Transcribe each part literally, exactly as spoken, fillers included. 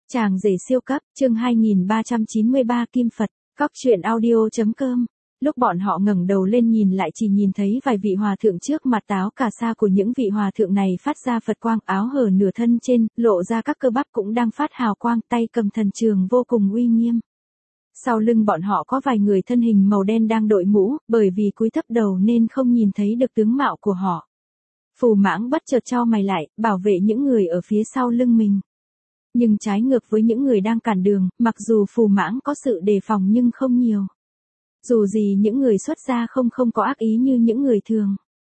Chàng rể siêu cấp, chương hai nghìn ba trăm chín mươi ba Kim Phật, Cóc truyện audio chấm com. Lúc bọn họ ngẩng đầu lên nhìn lại chỉ nhìn thấy vài vị hòa thượng trước mặt táo cả sa của những vị hòa thượng này phát ra Phật quang, áo hở nửa thân trên, lộ ra các cơ bắp cũng đang phát hào quang, tay cầm thần trường vô cùng uy nghiêm. Sau lưng bọn họ có vài người thân hình màu đen đang đội mũ, bởi vì cúi thấp đầu nên không nhìn thấy được tướng mạo của họ. Phù Mãng bất chợt chau mày lại, bảo vệ những người ở phía sau lưng mình. Nhưng trái ngược với những người đang cản đường, mặc dù Phù Mãng có sự đề phòng nhưng không nhiều. Dù gì những người xuất gia không không có ác ý như những người thường.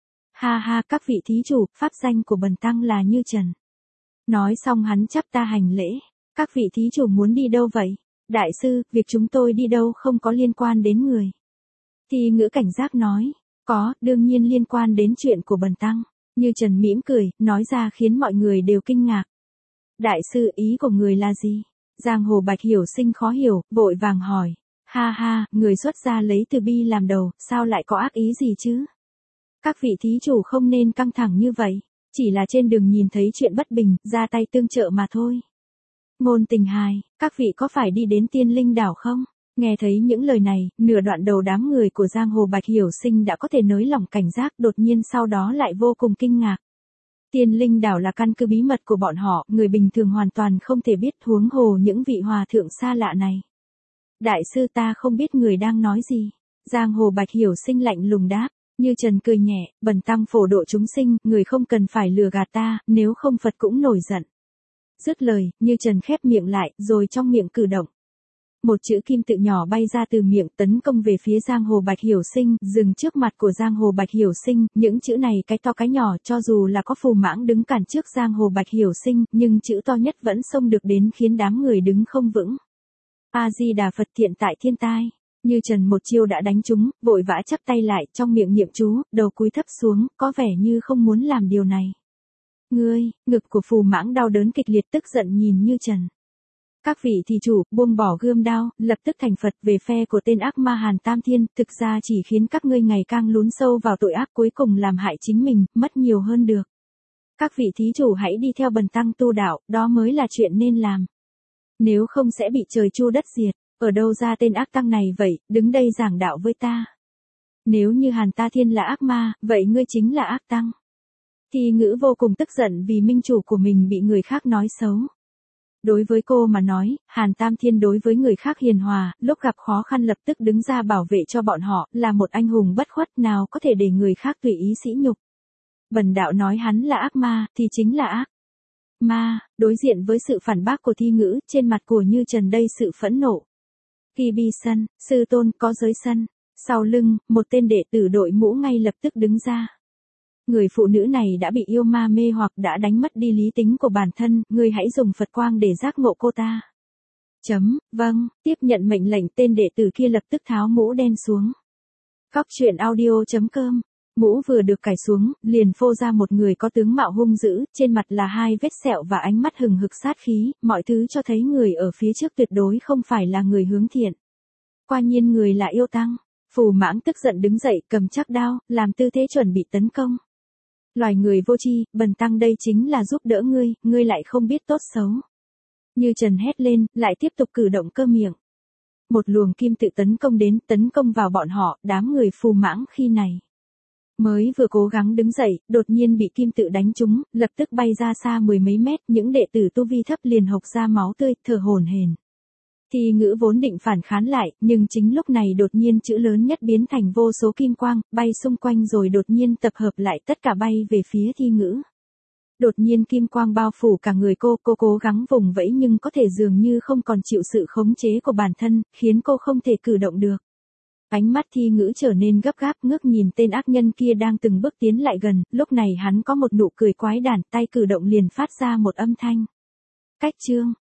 Ha ha, các vị thí chủ, pháp danh của bần tăng là Như Trần. Nói xong hắn chắp ta hành lễ. Các vị thí chủ muốn đi đâu vậy? Đại sư, việc chúng tôi đi đâu không có liên quan đến người. Thi Ngữ cảnh giác nói. Có, đương nhiên liên quan đến chuyện của bần tăng. Như Trần mỉm cười, nói ra khiến mọi người đều kinh ngạc. Đại sư, ý của người là gì? Giang Hồ Bạch Hiểu Sinh khó hiểu, vội vàng hỏi. Ha ha, người xuất gia lấy từ bi làm đầu, sao lại có ác ý gì chứ? Các vị thí chủ không nên căng thẳng như vậy, chỉ là trên đường nhìn thấy chuyện bất bình, ra tay tương trợ mà thôi. Ngôn Tình hài, các vị có phải đi đến Tiên Linh đảo không? Nghe thấy những lời này, nửa đoạn đầu đám người của Giang Hồ Bạch Hiểu Sinh đã có thể nới lỏng cảnh giác, đột nhiên sau đó lại vô cùng kinh ngạc. Tiên Linh đảo là căn cứ bí mật của bọn họ, người bình thường hoàn toàn không thể biết, huống hồ những vị hòa thượng xa lạ này. Đại sư, ta không biết người đang nói gì. Giang Hồ Bạch Hiểu Sinh lạnh lùng đáp. Như Trần cười nhẹ, bần tăng phổ độ chúng sinh, người không cần phải lừa gạt ta, nếu không Phật cũng nổi giận. Dứt lời, Như Trần khép miệng lại, rồi trong miệng cử động. Một chữ kim tự nhỏ bay ra từ miệng, tấn công về phía Giang Hồ Bạch Hiểu Sinh, dừng trước mặt của Giang Hồ Bạch Hiểu Sinh, những chữ này cái to cái nhỏ, cho dù là có Phù Mãng đứng cản trước Giang Hồ Bạch Hiểu Sinh, nhưng chữ to nhất vẫn xông được đến khiến đám người đứng không vững. A-di-đà Phật, thiện tại thiên tai. Như Trần một chiêu đã đánh trúng, vội vã chắp tay lại, trong miệng niệm chú, đầu cúi thấp xuống, có vẻ như không muốn làm điều này. Ngươi, ngực của Phù Mãng đau đớn kịch liệt, tức giận nhìn Như Trần. Các vị thí chủ, buông bỏ gươm đao, lập tức thành Phật về phe của tên ác ma Hàn Tam Thiên, thực ra chỉ khiến các ngươi ngày càng lún sâu vào tội ác, cuối cùng làm hại chính mình, mất nhiều hơn được. Các vị thí chủ hãy đi theo bần tăng tu đạo, đó mới là chuyện nên làm. Nếu không sẽ bị trời chu đất diệt, ở đâu ra tên ác tăng này vậy, đứng đây giảng đạo với ta. Nếu như Hàn Ta Thiên là ác ma, vậy ngươi chính là ác tăng. Thi Ngữ vô cùng tức giận vì minh chủ của mình bị người khác nói xấu. Đối với cô mà nói, Hàn Tam Thiên đối với người khác hiền hòa, lúc gặp khó khăn lập tức đứng ra bảo vệ cho bọn họ, là một anh hùng bất khuất, nào có thể để người khác tùy ý sỉ nhục. Bần đạo nói hắn là ác ma, thì chính là ác ma. Đối diện với sự phản bác của Thi Ngữ, trên mặt của Như Trần đây sự phẫn nộ. Kỳ bi sân, sư tôn có giới sân. Sau lưng, một tên đệ tử đội mũ ngay lập tức đứng ra. Người phụ nữ này đã bị yêu ma mê hoặc đã đánh mất đi lý tính của bản thân, ngươi hãy dùng Phật quang để giác ngộ cô ta. Chấm, vâng, tiếp nhận mệnh lệnh, tên đệ tử kia lập tức tháo mũ đen xuống. Cóc truyện audio chấm com. Mũ vừa được cài xuống, liền phô ra một người có tướng mạo hung dữ, trên mặt là hai vết sẹo và ánh mắt hừng hực sát khí, mọi thứ cho thấy người ở phía trước tuyệt đối không phải là người hướng thiện. Quả nhiên người là yêu tăng. Phù Mãng tức giận đứng dậy, cầm chắc đao, làm tư thế chuẩn bị tấn công. Loài người vô tri, bần tăng đây chính là giúp đỡ ngươi, ngươi lại không biết tốt xấu. Như Trần hét lên, lại tiếp tục cử động cơ miệng. Một luồng kim tự tấn công đến, tấn công vào bọn họ, đám người Phù Mãng khi này. Mới vừa cố gắng đứng dậy, đột nhiên bị kim tự đánh trúng, lập tức bay ra xa mười mấy mét, những đệ tử tu vi thấp liền hộc ra máu tươi, thở hổn hển. Thi Ngữ vốn định phản kháng lại, nhưng chính lúc này đột nhiên chữ lớn nhất biến thành vô số kim quang, bay xung quanh rồi đột nhiên tập hợp lại, tất cả bay về phía Thi Ngữ. Đột nhiên kim quang bao phủ cả người cô, cô cố gắng vùng vẫy nhưng có thể dường như không còn chịu sự khống chế của bản thân, khiến cô không thể cử động được. Ánh mắt Thi Ngữ trở nên gấp gáp, ngước nhìn tên ác nhân kia đang từng bước tiến lại gần, lúc này hắn có một nụ cười quái đản, tay cử động liền phát ra một âm thanh. Cách chương,